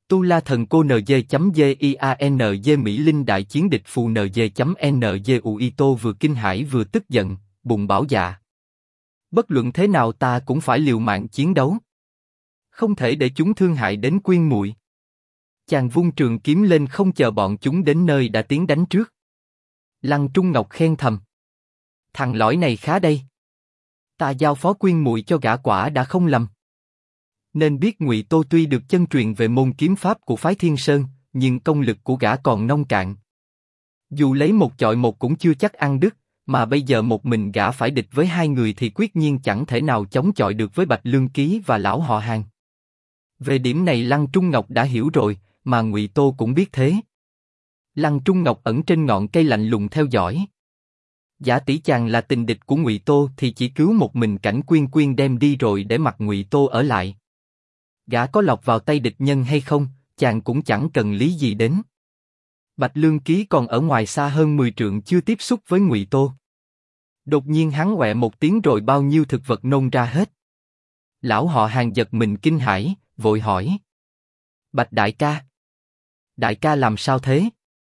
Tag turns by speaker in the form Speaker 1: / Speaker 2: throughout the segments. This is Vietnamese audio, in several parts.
Speaker 1: Tu La Thần Cô NG.GIANG Mỹ Linh đại chiến địch phù NG.NG Uito vừa kinh hãi vừa tức giận, bùng bảo dạ. Bất luận thế nào ta cũng phải liều mạng chiến đấu. Không thể để chúng thương hại đến Quyên muội. Chàng vung trường kiếm lên không chờ bọn chúng đến nơi đã tiến đánh trước. Lăng Trung Ngọc khen thầm. Thằng lõi này khá đây. Ta giao phó Quyên muội cho gã quả đã không lầm. Nên biết Ngụy Tô tuy được chân truyền về môn kiếm pháp của phái Thiên Sơn, nhưng công lực của gã còn nông cạn. Dù lấy một chọi một cũng chưa chắc ăn đứt, mà bây giờ một mình gã phải địch với hai người thì quyết nhiên chẳng thể nào chống chọi được với Bạch Lương Ký và lão họ Hàng. Về điểm này Lăng Trung Ngọc đã hiểu rồi, mà Ngụy Tô cũng biết thế. Lăng Trung Ngọc ẩn trên ngọn cây lạnh lùng theo dõi. Giả tỷ chàng là tình địch của Ngụy Tô thì chỉ cứu một mình Cảnh Quyên Quyên đem đi rồi để mặc Ngụy Tô ở lại. Gã có lọt vào tay địch nhân hay không, chàng cũng chẳng cần lý gì đến. Bạch Lương Ký còn ở ngoài xa hơn 10 trượng chưa tiếp xúc với Ngụy Tô. Đột nhiên hắn quẹ một tiếng rồi bao nhiêu thực vật nôn ra hết. Lão họ Hàng giật mình kinh hãi, vội hỏi. Bạch đại ca. Đại ca làm sao thế?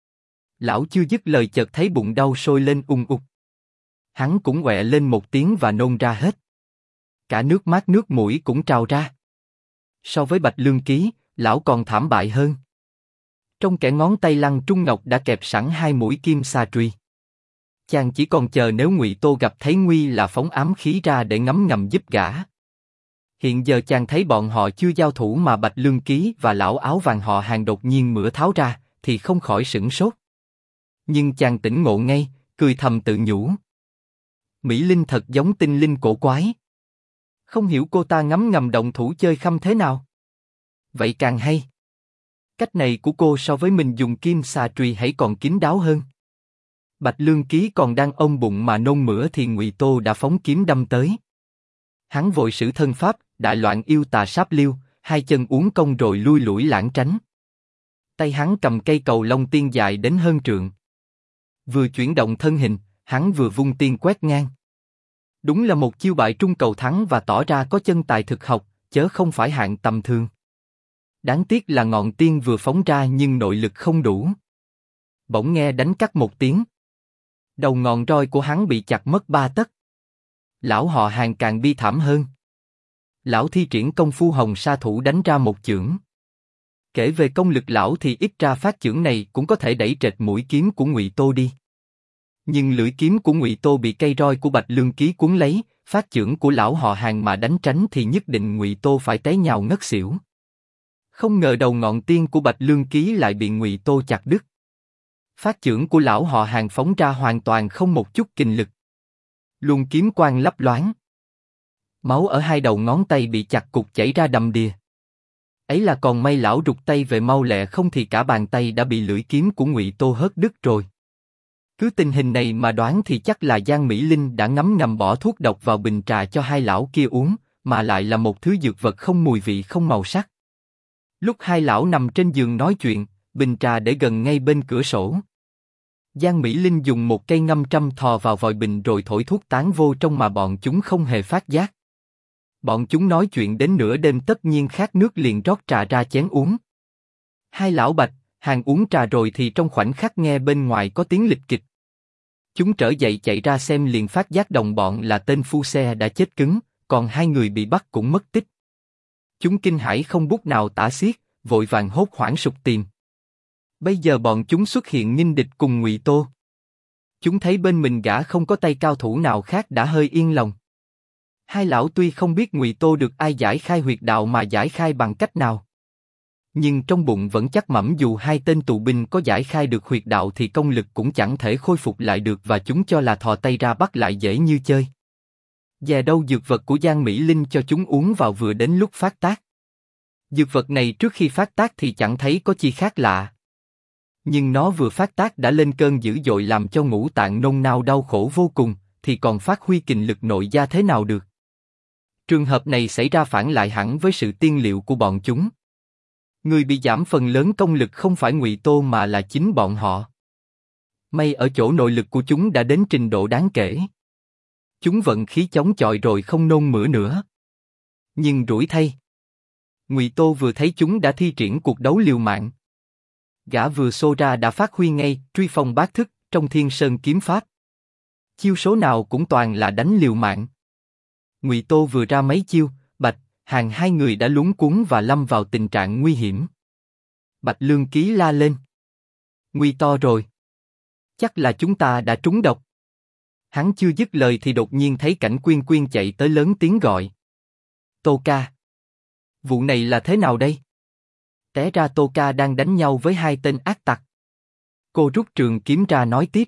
Speaker 1: Lão chưa dứt lời chợt thấy bụng đau sôi lên ung ục. Hắn cũng quẹ lên một tiếng và nôn ra hết. Cả nước mắt nước mũi cũng trào ra. So với Bạch Lương Ký, lão còn thảm bại hơn. Trong kẽ ngón tay Lăng Trung Ngọc đã kẹp sẵn 2 mũi kim sa truy. Chàng chỉ còn chờ nếu Ngụy Tô gặp thấy nguy là phóng ám khí ra để ngấm ngầm giúp gã. Hiện giờ chàng thấy bọn họ chưa giao thủ mà Bạch Lương Ký và lão áo vàng họ Hàng đột nhiên mửa tháo ra, thì không khỏi sửng sốt. Nhưng chàng tỉnh ngộ ngay, cười thầm tự nhủ. Mỹ Linh thật giống tinh linh cổ quái. Không hiểu cô ta ngấm ngầm động thủ chơi khăm thế nào. Vậy càng hay. Cách này của cô so với mình dùng kim xà trùy hãy còn kín đáo hơn. Bạch Lương Ký còn đang ôm bụng mà nôn mửa thì Ngụy Tô đã phóng kiếm đâm tới. Hắn vội sử thân pháp, đại loạn yêu tà sáp liêu, hai chân uốn cong rồi lui lủi lảng tránh. Tay hắn cầm cây cầu long tiên dài đến hơn trượng. Vừa chuyển động thân hình, hắn vừa vung tiên quét ngang. Đúng là một chiêu bại trung cầu thắng và tỏ ra có chân tài thực học, chớ không phải hạng tầm thường. Đáng tiếc là ngọn tiên vừa phóng ra nhưng nội lực không đủ. Bỗng nghe đánh cắt một tiếng. Đầu ngọn roi của hắn bị chặt mất 3 tấc. Lão họ Hàng càng bi thảm hơn. Lão thi triển công phu hồng sa thủ đánh ra một chưởng. Kể về công lực lão thì ít ra phát chưởng này cũng có thể đẩy trệt mũi kiếm của Ngụy Tô đi. Nhưng lưỡi kiếm của Ngụy Tô bị cây roi của Bạch Lương Ký cuốn lấy, phát chưởng của lão họ Hàng mà đánh tránh thì nhất định Ngụy Tô phải té nhào ngất xỉu. Không ngờ đầu ngọn tiên của Bạch Lương Ký lại bị Ngụy Tô chặt đứt. Phát chưởng của lão họ Hàng phóng ra hoàn toàn không một chút kình lực. Luồng kiếm quang lấp loáng. Máu ở hai đầu ngón tay bị chặt cục chảy ra đầm đìa. Ấy là còn may lão rụt tay về mau lẹ, không thì cả bàn tay đã bị lưỡi kiếm của Ngụy Tô hớt đứt rồi. Cứ tình hình này mà đoán thì chắc là Giang Mỹ Linh đã ngấm ngầm bỏ thuốc độc vào bình trà cho hai lão kia uống, mà lại là một thứ dược vật không mùi vị không màu sắc. Lúc hai lão nằm trên giường nói chuyện, bình trà để gần ngay bên cửa sổ. Giang Mỹ Linh dùng một cây ngâm trăm thò vào vòi bình rồi thổi thuốc tán vô trong mà bọn chúng không hề phát giác. Bọn chúng nói chuyện đến nửa đêm tất nhiên khát nước liền rót trà ra chén uống. Hai lão Bạch, Hàng uống trà rồi thì trong khoảnh khắc nghe bên ngoài có tiếng lịch kịch. Chúng trở dậy chạy ra xem liền phát giác đồng bọn là tên phu xe đã chết cứng, còn hai người bị bắt cũng mất tích. Chúng kinh hãi không bút nào tả xiết, vội vàng hốt hoảng sục tìm. Bây giờ bọn chúng xuất hiện nghinh địch cùng Ngụy Tô. Chúng thấy bên mình gã không có tay cao thủ nào khác đã hơi yên lòng. Hai lão tuy không biết Ngụy Tô được ai giải khai huyệt đạo mà giải khai bằng cách nào, nhưng trong bụng vẫn chắc mẩm dù hai tên tù binh có giải khai được huyệt đạo thì công lực cũng chẳng thể khôi phục lại được, và chúng cho là thò tay ra bắt lại dễ như chơi. Dè đâu dược vật của Giang Mỹ Linh cho chúng uống vào vừa đến lúc phát tác. Dược vật này trước khi phát tác thì chẳng thấy có chi khác lạ. Nhưng nó vừa phát tác đã lên cơn dữ dội làm cho ngũ tạng nôn nao đau khổ vô cùng, thì còn phát huy kình lực nội gia thế nào được. Trường hợp này xảy ra phản lại hẳn với sự tiên liệu của bọn chúng. Người bị giảm phần lớn công lực không phải Ngụy Tô mà là chính bọn họ. May ở chỗ nội lực của chúng đã đến trình độ đáng kể. Chúng vận khí chống chọi rồi không nôn mửa nữa. Nhưng rủi thay, Ngụy Tô vừa thấy chúng đã thi triển cuộc đấu liều mạng. Gã vừa xô ra đã phát huy ngay truy phong bát thức trong Thiên Sơn kiếm pháp. Chiêu số nào cũng toàn là đánh liều mạng. Ngụy Tô vừa ra mấy chiêu, Bạch, Hàn hai người đã lúng cuống và lâm vào tình trạng nguy hiểm. Bạch Lương Ký la lên. Nguy to rồi. Chắc là chúng ta đã trúng độc. Hắn chưa dứt lời thì đột nhiên thấy Cảnh Quyên Quyên chạy tới lớn tiếng gọi. Tô ca. Vụ này là thế nào đây? Té ra Tô ca đang đánh nhau với hai tên ác tặc. Cô rút trường kiếm ra nói tiếp.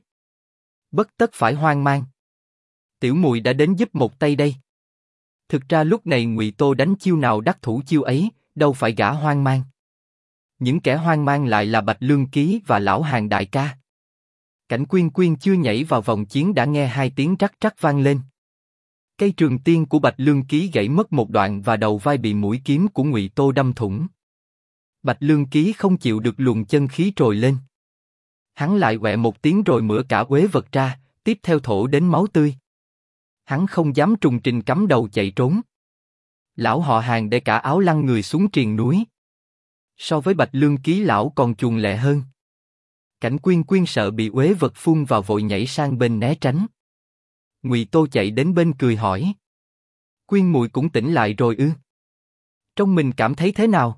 Speaker 1: Bất tất phải hoang mang. Tiểu muội đã đến giúp một tay đây. Thực ra lúc này Ngụy Tô đánh chiêu nào đắc thủ chiêu ấy, đâu phải gã hoang mang. Những kẻ hoang mang lại là Bạch Lương Ký và Lão Hàn đại ca. Cảnh Quyên Quyên chưa nhảy vào vòng chiến đã nghe hai tiếng rắc rắc vang lên. Cây trường tiên của Bạch Lương Ký gãy mất một đoạn và đầu vai bị mũi kiếm của Ngụy Tô đâm thủng. Bạch Lương Ký không chịu được luồng chân khí trồi lên. Hắn lại quẹ một tiếng rồi mửa cả uế vật ra, tiếp theo thổ đến máu tươi. Hắn không dám trùng trình cắm đầu chạy trốn. Lão họ Hàn để cả áo lăn người xuống triền núi. So với Bạch Lương Ký lão còn chuồn lẹ hơn. Cảnh Quyên Quyên sợ bị uế vật phun vào vội nhảy sang bên né tránh. Ngụy Tô chạy đến bên cười hỏi. Quyên muội cũng tỉnh lại rồi ư? Trong mình cảm thấy thế nào?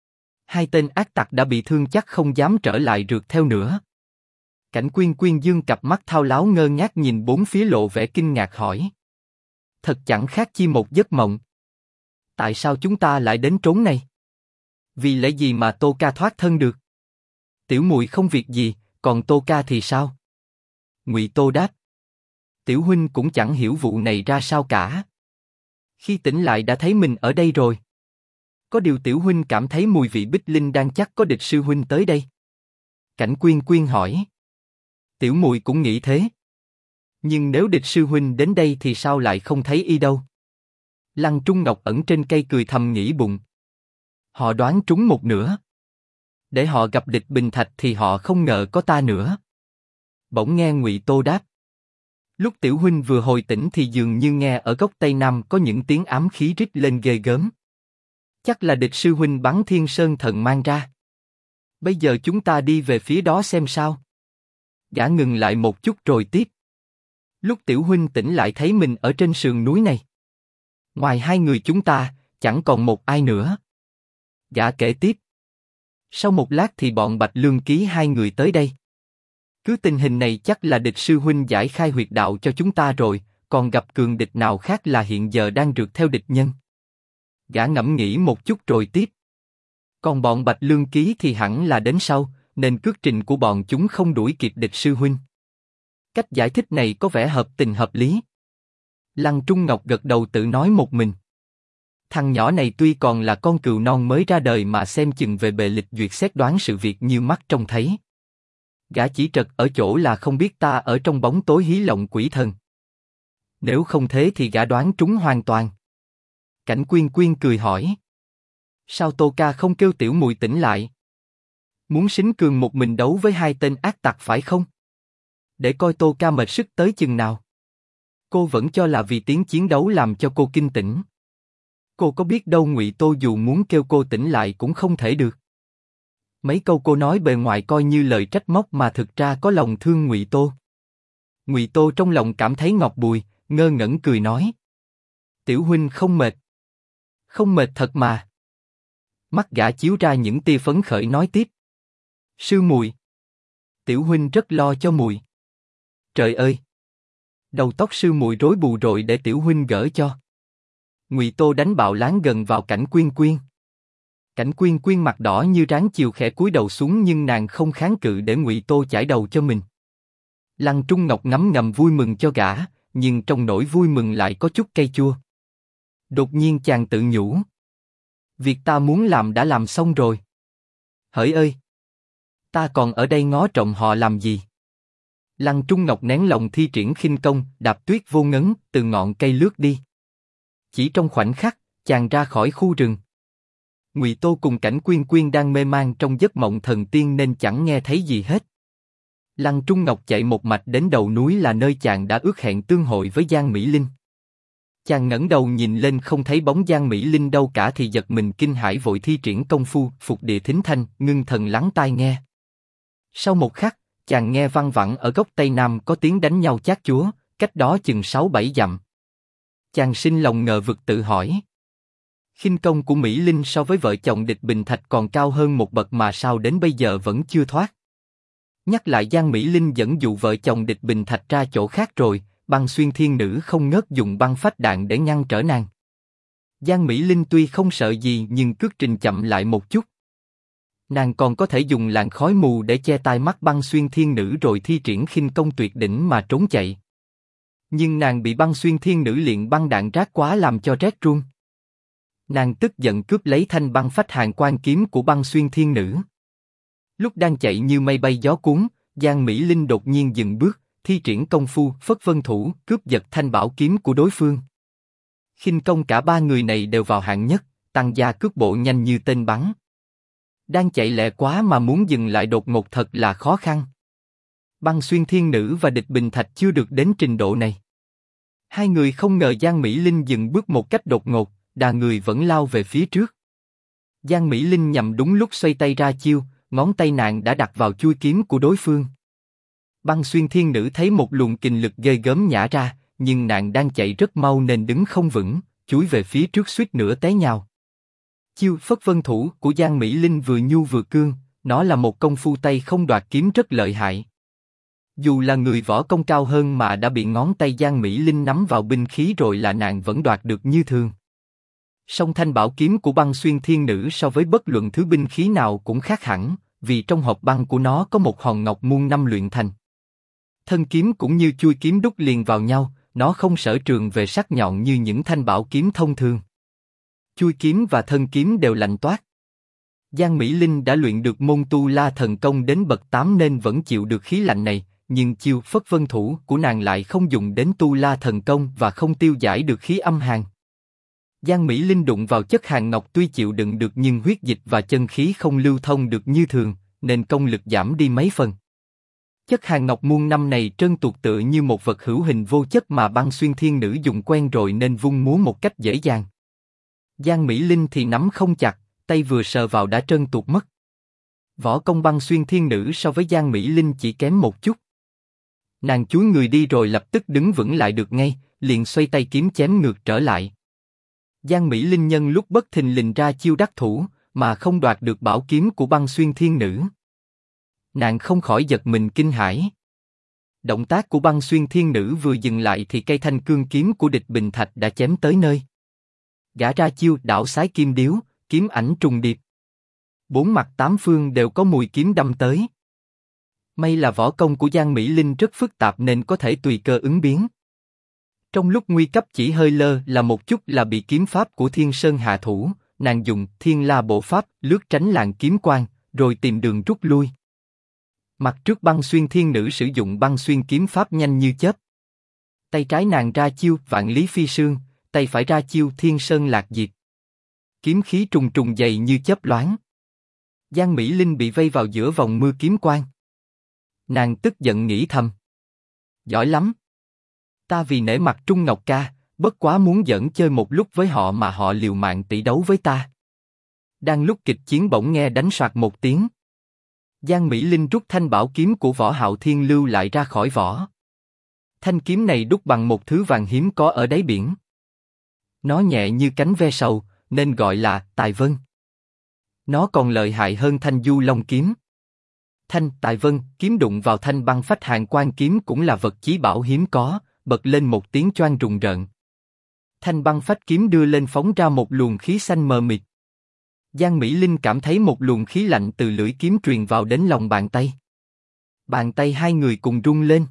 Speaker 1: Hai tên ác tặc đã bị thương chắc không dám trở lại rượt theo nữa. Cảnh Quyên Quyên dương cặp mắt thao láo ngơ ngác nhìn bốn phía lộ vẻ kinh ngạc hỏi. Thật chẳng khác chi một giấc mộng. Tại sao chúng ta lại đến trốn này? Vì lẽ gì mà Tô ca thoát thân được? Tiểu muội không việc gì, còn Tô ca thì sao? Ngụy Tô đáp. Tiểu huynh cũng chẳng hiểu vụ này ra sao cả. Khi tỉnh lại đã thấy mình ở đây rồi. Có điều tiểu huynh cảm thấy mùi vị bích linh đang chắc có địch sư huynh tới đây. Cảnh Quyên Quyên hỏi. Tiểu muội cũng nghĩ thế. Nhưng nếu địch sư huynh đến đây thì sao lại không thấy y đâu? Lăng Trung Ngọc ẩn trên cây cười thầm nghĩ bụng. Họ đoán trúng một nửa. Để họ gặp địch Bình Thạch thì họ không ngờ có ta nữa. Bỗng nghe Ngụy Tô đáp. Lúc tiểu huynh vừa hồi tỉnh thì dường như nghe ở góc Tây Nam có những tiếng ám khí rít lên ghê gớm. Chắc là địch sư huynh bắn Thiên Sơn Thần mang ra. Bây giờ chúng ta đi về phía đó xem sao. Gã ngừng lại một chút rồi tiếp. Lúc tiểu huynh tỉnh lại thấy mình ở trên sườn núi này. Ngoài hai người chúng ta, chẳng còn một ai nữa. Gã kể tiếp. Sau một lát thì bọn Bạch Lương Ký hai người tới đây. Cứ tình hình này chắc là địch sư huynh giải khai huyệt đạo cho chúng ta rồi, còn gặp cường địch nào khác là hiện giờ đang rượt theo địch nhân. Gã ngẫm nghĩ một chút rồi tiếp. Còn bọn Bạch Lương Ký thì hẳn là đến sau, nên cước trình của bọn chúng không đuổi kịp địch sư huynh. Cách giải thích này có vẻ hợp tình hợp lý. Lăng Trung Ngọc gật đầu tự nói một mình. Thằng nhỏ này tuy còn là con cừu non mới ra đời mà xem chừng về bề lịch duyệt xét đoán sự việc như mắt trông thấy. Gã chỉ trật ở chỗ là không biết ta ở trong bóng tối hí lộng quỷ thần. Nếu không thế thì gã đoán trúng hoàn toàn. Cảnh Quyên Quyên cười hỏi. Sao Tô ca không kêu tiểu muội tỉnh lại? Muốn sính cường một mình đấu với hai tên ác tặc phải không? Để coi Tô ca mệt sức tới chừng nào. Cô vẫn cho là vì tiếng chiến đấu làm cho cô kinh tỉnh. Cô có biết đâu Ngụy Tô dù muốn kêu cô tỉnh lại cũng không thể được. Mấy câu cô nói bề ngoài coi như lời trách móc mà thực ra có lòng thương Ngụy Tô. Ngụy Tô trong lòng cảm thấy ngọt bùi, ngơ ngẩn cười nói. Tiểu huynh không mệt. Không mệt thật mà. Mắt gã chiếu ra những tia phấn khởi nói tiếp. Sư muội. Tiểu huynh rất lo cho muội. Trời ơi. Đầu tóc sư muội rối bù rồi để tiểu huynh gỡ cho. Ngụy Tô đánh bạo láng gần vào Cảnh Quyên Quyên. Cảnh Quyên Quyên mặt đỏ như ráng chiều khẽ cúi đầu xuống nhưng nàng không kháng cự để Ngụy Tô chải đầu cho mình. Lăng Trung Ngọc ngấm ngầm vui mừng cho gã, nhưng trong nỗi vui mừng lại có chút cay chua. Đột nhiên chàng tự nhủ. Việc ta muốn làm đã làm xong rồi. Hỡi ơi! Ta còn ở đây ngó trộm họ làm gì? Lăng Trung Ngọc nén lòng thi triển khinh công, đạp tuyết vô ngấn, từ ngọn cây lướt đi. Chỉ trong khoảnh khắc, chàng ra khỏi khu rừng. Ngụy Tô cùng Cảnh Quyên Quyên đang mê man trong giấc mộng thần tiên nên chẳng nghe thấy gì hết. Lăng Trung Ngọc chạy một mạch đến đầu núi là nơi chàng đã ước hẹn tương hội với Giang Mỹ Linh. Chàng ngẩng đầu nhìn lên không thấy bóng Giang Mỹ Linh đâu cả thì giật mình kinh hãi vội thi triển công phu phục địa thính thanh, ngưng thần lắng tai nghe. Sau một khắc, chàng nghe văng vẳng ở góc tây nam có tiếng đánh nhau chát chúa, cách đó chừng 6-7 dặm. Chàng sinh lòng ngờ vực tự hỏi. Khinh công của Mỹ Linh so với vợ chồng Địch Bình Thạch còn cao hơn một bậc mà sao đến bây giờ vẫn chưa thoát. Nhắc lại Giang Mỹ Linh dẫn dụ vợ chồng Địch Bình Thạch ra chỗ khác rồi, Băng Xuyên Thiên Nữ không ngớt dùng băng phách đạn để ngăn trở nàng. Giang Mỹ Linh tuy không sợ gì nhưng cước trình chậm lại một chút. Nàng còn có thể dùng làn khói mù để che tai mắt Băng Xuyên Thiên Nữ rồi thi triển khinh công tuyệt đỉnh mà trốn chạy. Nhưng nàng bị Băng Xuyên Thiên Nữ liền băng đạn rát quá làm cho rét run. Nàng tức giận cướp lấy thanh băng phách hàn quan kiếm của Băng Xuyên Thiên Nữ. Lúc đang chạy như mây bay gió cuốn, Giang Mỹ Linh đột nhiên dừng bước, thi triển công phu Phất Vân Thủ cướp giật thanh bảo kiếm của đối phương. Khinh công cả ba người này đều vào hạng nhất, tăng gia cước bộ nhanh như tên bắn. Đang chạy lẹ quá mà muốn dừng lại đột ngột thật là khó khăn. Băng Xuyên Thiên Nữ và Địch Bình Thạch chưa được đến trình độ này. Hai người không ngờ Giang Mỹ Linh dừng bước một cách đột ngột, đà người vẫn lao về phía trước. Giang Mỹ Linh nhằm đúng lúc xoay tay ra chiêu, ngón tay nàng đã đặt vào chuôi kiếm của đối phương. Băng Xuyên Thiên Nữ thấy một luồng kình lực ghê gớm nhả ra, nhưng nàng đang chạy rất mau nên đứng không vững, chúi về phía trước suýt nữa té nhào. Chiêu Phất Vân Thủ của Giang Mỹ Linh vừa nhu vừa cương, nó là một công phu tay không đoạt kiếm rất lợi hại. Dù là người võ công cao hơn mà đã bị ngón tay Giang Mỹ Linh nắm vào binh khí rồi là nàng vẫn đoạt được như thường. Song thanh bảo kiếm của Băng Xuyên Thiên Nữ so với bất luận thứ binh khí nào cũng khác hẳn, vì trong hộp băng của nó có một hòn ngọc muôn năm luyện thành. Thân kiếm cũng như chuôi kiếm đúc liền vào nhau, nó không sở trường về sắc nhọn như những thanh bảo kiếm thông thường. Chuôi kiếm và thân kiếm đều lạnh toát. Giang Mỹ Linh đã luyện được môn Tu La Thần Công đến bậc 8 nên vẫn chịu được khí lạnh này, nhưng chiêu Phất Vân Thủ của nàng lại không dùng đến Tu La Thần Công và không tiêu giải được khí âm hàn. Giang Mỹ Linh đụng vào chất hàn ngọc tuy chịu đựng được nhưng huyết dịch và chân khí không lưu thông được như thường, nên công lực giảm đi mấy phần. Chất hàn ngọc muôn năm này trơn tuột tựa như một vật hữu hình vô chất mà Băng Xuyên Thiên Nữ dùng quen rồi nên vung múa một cách dễ dàng. Giang Mỹ Linh thì nắm không chặt, tay vừa sờ vào đã trơn tuột mất. Võ công Băng Xuyên Thiên Nữ so với Giang Mỹ Linh chỉ kém một chút. Nàng chúi người đi rồi lập tức đứng vững lại được ngay, liền xoay tay kiếm chém ngược trở lại. Giang Mỹ Linh nhân lúc bất thình lình ra chiêu đắc thủ, mà không đoạt được bảo kiếm của Băng Xuyên Thiên Nữ. Nàng không khỏi giật mình kinh hãi. Động tác của Băng Xuyên Thiên Nữ vừa dừng lại thì cây thanh cương kiếm của Địch Bình Thạch đã chém tới nơi. Gã ra chiêu đảo sái kim điếu, kiếm ảnh trùng điệp. Bốn mặt tám phương đều có mùi kiếm đâm tới. May là võ công của Giang Mỹ Linh rất phức tạp nên có thể tùy cơ ứng biến. Trong lúc nguy cấp chỉ hơi lơ là một chút là bị kiếm pháp của Thiên Sơn hạ thủ, nàng dùng Thiên La Bộ Pháp lướt tránh làn kiếm quang, rồi tìm đường rút lui. Mặt trước Băng Xuyên Thiên Nữ sử dụng Băng Xuyên kiếm pháp nhanh như chớp. Tay trái nàng ra chiêu Vạn Lý Phi Sương, tay phải ra chiêu Thiên Sơn Lạc Diệp. Kiếm khí trùng trùng dày như chớp loáng. Giang Mỹ Linh bị vây vào giữa vòng mưa kiếm quang. Nàng tức giận nghĩ thầm. Giỏi lắm. Ta vì nể mặt Trung Ngọc ca, bất quá muốn giỡn chơi một lúc với họ mà họ liều mạng tỷ đấu với ta. Đang lúc kịch chiến bỗng nghe đánh soạt một tiếng. Giang Mỹ Linh rút thanh bảo kiếm của Võ Hạo Thiên lưu lại ra khỏi vỏ. Thanh kiếm này đúc bằng một thứ vàng hiếm có ở đáy biển. Nó nhẹ như cánh ve sầu, nên gọi là Tài Vân. Nó còn lợi hại hơn thanh Du Long kiếm. Thanh Tài Vân kiếm đụng vào thanh băng phách hàn quan kiếm cũng là vật chí bảo hiếm có, bật lên một tiếng choang rùng rợn. Thanh băng phách kiếm đưa lên phóng ra một luồng khí xanh mờ mịt. Giang Mỹ Linh cảm thấy một luồng khí lạnh từ lưỡi kiếm truyền vào đến lòng bàn tay. Bàn tay hai người cùng rung lên.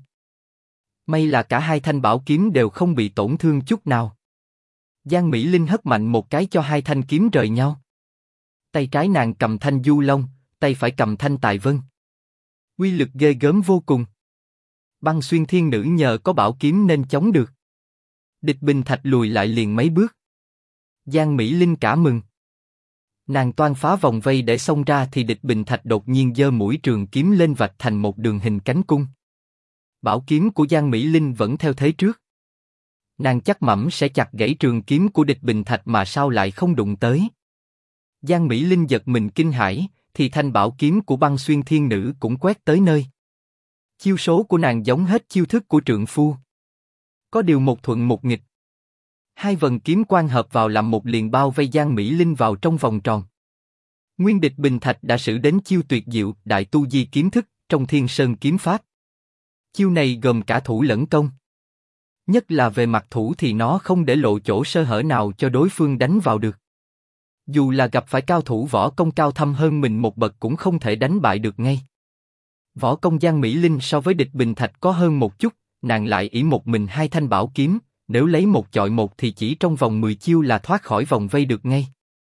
Speaker 1: May là cả hai thanh bảo kiếm đều không bị tổn thương chút nào. Giang Mỹ Linh hất mạnh một cái cho hai thanh kiếm rời nhau. Tay trái nàng cầm thanh Du Long, tay phải cầm thanh Tài Vân. Uy lực ghê gớm vô cùng. Băng Xuyên Thiên Nữ nhờ có bảo kiếm nên chống được. Địch Bình Thạch lùi lại liền mấy bước. Giang Mỹ Linh cả mừng. Nàng toan phá vòng vây để xông ra thì Địch Bình Thạch đột nhiên giơ mũi trường kiếm lên vạch thành một đường hình cánh cung. Bảo kiếm của Giang Mỹ Linh vẫn theo thế trước. nàng chắc mẩm sẽ chặt gãy trường kiếm của địch Bình Thạch mà sao lại không đụng tới. Giang Mỹ Linh giật mình kinh hãi, thì thanh bảo kiếm của Băng Xuyên Thiên Nữ cũng quét tới nơi. Chiêu số của nàng giống hết chiêu thức của trượng phu. Có điều một thuận một nghịch. Hai vần kiếm quang hợp vào làm một liền bao vây Giang Mỹ Linh vào trong vòng tròn. Nguyên địch Bình Thạch đã sử đến chiêu tuyệt diệu Đại Tu Di kiếm thức trong Thiên Sơn kiếm pháp. Chiêu này gồm cả thủ lẫn công. Nhất là về mặt thủ thì nó không để lộ chỗ sơ hở nào cho đối phương đánh vào được. Dù là gặp phải cao thủ võ công cao thâm hơn mình một bậc cũng không thể đánh bại được ngay. Võ công Giang Mỹ Linh so với địch Bình Thạch có hơn một chút, nàng lại ỷ một mình hai thanh bảo kiếm, nếu lấy một chọi một thì chỉ trong vòng 10 chiêu là thoát khỏi vòng vây được ngay.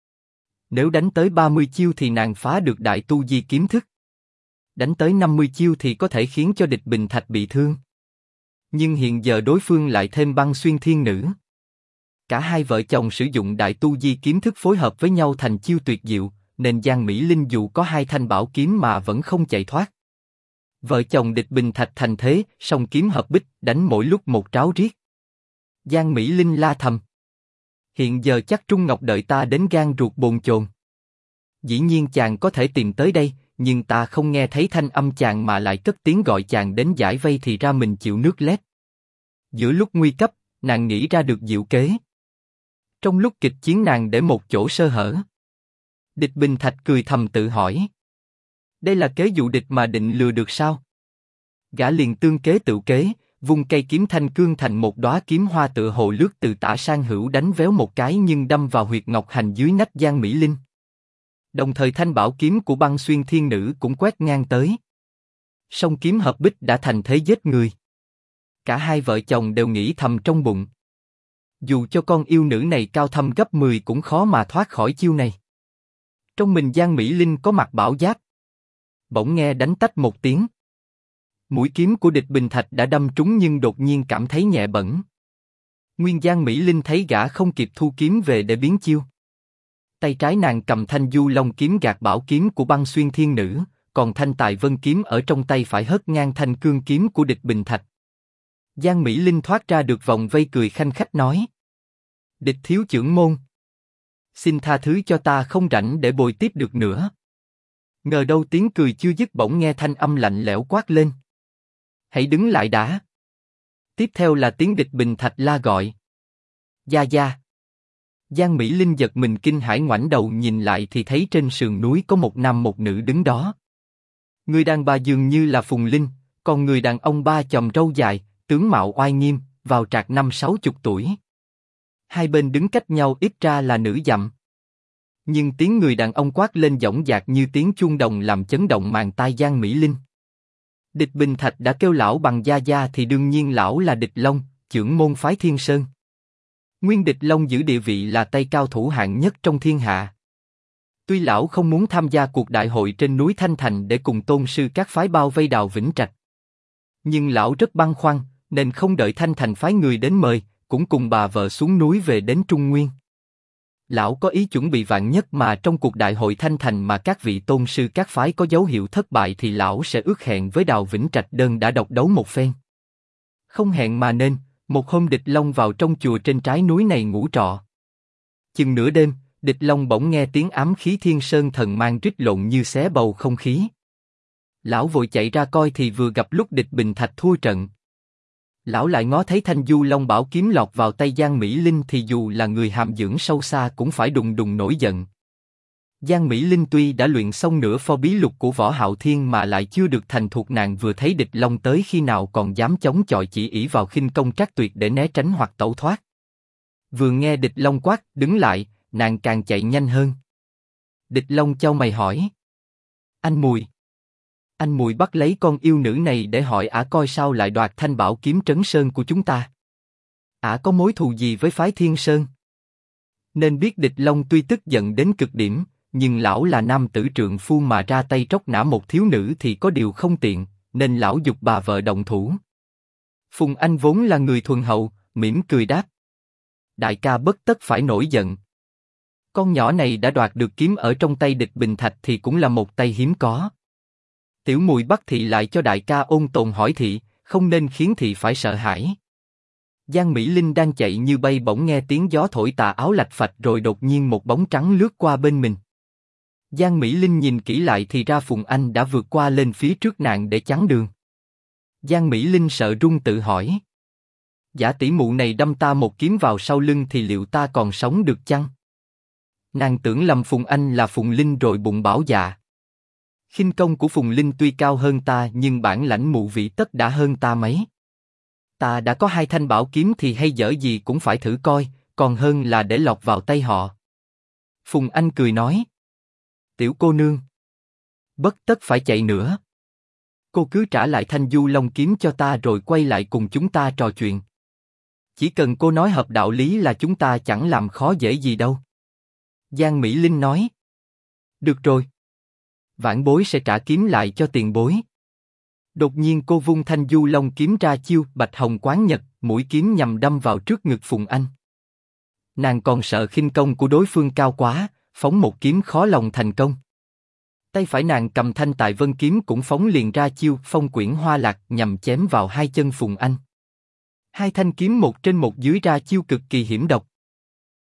Speaker 1: Nếu đánh tới 30 chiêu thì nàng phá được Đại Tu Di kiếm thức. Đánh tới 50 chiêu thì có thể khiến cho địch Bình Thạch bị thương. Nhưng hiện giờ đối phương lại thêm Băng Xuyên Thiên Nữ. Cả hai vợ chồng sử dụng Đại Tu Di kiếm thức phối hợp với nhau thành chiêu tuyệt diệu, nên Giang Mỹ Linh dù có hai thanh bảo kiếm mà vẫn không chạy thoát. Vợ chồng địch Bình Thạch thành thế, song kiếm hợp bích, đánh mỗi lúc một tráo riết. Giang Mỹ Linh la thầm. Hiện giờ chắc Trung Ngọc đợi ta đến gan ruột bồn chồn. Dĩ nhiên chàng có thể tìm tới đây, nhưng ta không nghe thấy thanh âm chàng mà lại cất tiếng gọi chàng đến giải vây thì ra mình chịu nước lét. Giữa lúc nguy cấp, nàng nghĩ ra được diệu kế. Trong lúc kịch chiến nàng để một chỗ sơ hở. Địch Bình Thạch cười thầm tự hỏi. Đây là kế dụ địch mà định lừa được sao? Gã liền tương kế tự kế, vung cây kiếm thanh cương thành một đóa kiếm hoa tựa hồ lướt từ tả sang hữu đánh véo một cái nhưng đâm vào huyệt ngọc hành dưới nách Giang Mỹ Linh. Đồng thời thanh bảo kiếm của Băng Xuyên Thiên Nữ cũng quét ngang tới. Song kiếm hợp bích đã thành thế giết người. Cả hai vợ chồng đều nghĩ thầm trong bụng. Dù cho con yêu nữ này cao thâm gấp 10 cũng khó mà thoát khỏi chiêu này. Trong mình Giang Mỹ Linh có mặc bảo giáp. Bỗng nghe đánh tách một tiếng. Mũi kiếm của địch Bình Thạch đã đâm trúng nhưng đột nhiên cảm thấy nhẹ bẫng. Nguyên Giang Mỹ Linh thấy gã không kịp thu kiếm về để biến chiêu. Tay trái nàng cầm thanh Du Long kiếm gạt bảo kiếm của Băng Xuyên Thiên Nữ, còn thanh Tài Vân kiếm ở trong tay phải hất ngang thanh cương kiếm của địch Bình Thạch. Giang Mỹ Linh thoát ra được vòng vây cười khanh khách nói: Địch thiếu chưởng môn, xin tha thứ cho ta không rảnh để bồi tiếp được nữa. Ngờ đâu tiếng cười chưa dứt bỗng nghe thanh âm lạnh lẽo quát lên: Hãy đứng lại đã. Tiếp theo là tiếng địch Bình Thạch la gọi: Gia Gia. Giang Mỹ Linh giật mình kinh hãi ngoảnh đầu nhìn lại thì thấy trên sườn núi có một nam một nữ đứng đó. Người đàn bà dường như là Phùng Linh, còn người đàn ông ba chòm râu dài, tướng mạo oai nghiêm, vào trạc 50-60 tuổi. Hai bên đứng cách nhau ít ra là nửa dặm. Nhưng tiếng người đàn ông quát lên dõng dạc như tiếng chuông đồng làm chấn động màng tai Giang Mỹ Linh. Địch Bình Thạch đã kêu lão bằng Gia Gia thì đương nhiên lão là Địch Long, chưởng môn phái Thiên Sơn. Nguyên Địch Long giữ địa vị là tay cao thủ hạng nhất trong thiên hạ. Tuy lão không muốn tham gia cuộc đại hội trên núi Thanh Thành để cùng tôn sư các phái bao vây Đào Vĩnh Trạch, nhưng lão rất băn khoăn, nên không đợi Thanh Thành phái người đến mời, cũng cùng bà vợ xuống núi về đến Trung Nguyên. Lão có ý chuẩn bị vạn nhất mà trong cuộc đại hội Thanh Thành mà các vị tôn sư các phái có dấu hiệu thất bại thì lão sẽ ước hẹn với Đào Vĩnh Trạch đơn đã độc đấu một phen. Không hẹn mà nên, một hôm Địch Long vào trong chùa trên trái núi này ngủ trọ. Chừng nửa đêm, Địch Long bỗng nghe tiếng ám khí Thiên Sơn thần mang rít lộn như xé bầu không khí. Lão vội chạy ra coi thì vừa gặp lúc địch Bình Thạch thua trận. Lão lại ngó thấy thanh Du Long bảo kiếm lọt vào tay Giang Mỹ Linh thì dù là người hàm dưỡng sâu xa cũng phải đùng đùng nổi giận. Giang Mỹ Linh tuy đã luyện xong nửa pho bí lục của Võ Hạo Thiên mà lại chưa được thành thuộc, nàng vừa thấy địch Long tới khi nào còn dám chống chọi chỉ ỷ vào khinh công trác tuyệt để né tránh hoặc tẩu thoát. Vừa nghe địch Long quát đứng lại, nàng càng chạy nhanh hơn. Địch Long chau mày hỏi: Anh Mùi bắt lấy con yêu nữ này để hỏi ả coi sao lại đoạt thanh bảo kiếm Trấn Sơn của chúng ta. Ả có mối thù gì với phái Thiên Sơn? Nên biết địch Long tuy tức giận đến cực điểm, nhưng lão là nam tử trượng phu mà ra tay tróc nã một thiếu nữ thì có điều không tiện, nên lão giục bà vợ động thủ. Phùng Anh vốn là người thuần hậu, mỉm cười đáp: Đại ca bất tất phải nổi giận. Con nhỏ này đã đoạt được kiếm ở trong tay địch Bình Thạch thì cũng là một tay hiếm có. Tiểu Mùi bắt thị lại cho đại ca ôn tồn hỏi thị, không nên khiến thị phải sợ hãi. Giang Mỹ Linh đang chạy như bay bỗng nghe tiếng gió thổi tà áo lạch phạch rồi đột nhiên một bóng trắng lướt qua bên mình. Giang Mỹ Linh nhìn kỹ lại thì ra Phùng Anh đã vượt qua lên phía trước nàng để chắn đường. Giang Mỹ Linh sợ run tự hỏi. Giả tỷ mụ này đâm ta một kiếm vào sau lưng thì liệu ta còn sống được chăng? Nàng tưởng lầm Phùng Anh là Phùng Linh rồi bụng bảo dạ. Khinh công của Phùng Linh tuy cao hơn ta nhưng bản lãnh mụ vị tất đã hơn ta mấy. Ta đã có 2 thanh bảo kiếm thì hay dở gì cũng phải thử coi, còn hơn là để lọt vào tay họ. Phùng Anh cười nói. Tiểu cô nương, bất tất phải chạy nữa. Cô cứ trả lại thanh Du Long kiếm cho ta rồi quay lại cùng chúng ta trò chuyện. Chỉ cần cô nói hợp đạo lý là chúng ta chẳng làm khó dễ gì đâu. Giang Mỹ Linh nói. Được rồi. Vãn bối sẽ trả kiếm lại cho tiền bối. Đột nhiên cô vung thanh Du Long kiếm ra chiêu Bạch Hồng Quán Nhật, mũi kiếm nhằm đâm vào trước ngực Phùng Anh. Nàng còn sợ khinh công của đối phương cao quá, phóng một kiếm khó lòng thành công. Tay phải nàng cầm thanh Tài Vân kiếm cũng phóng liền ra chiêu Phong Quyển Hoa Lạc nhằm chém vào 2 chân Phùng Anh. 2 thanh kiếm một trên một dưới ra chiêu cực kỳ hiểm độc.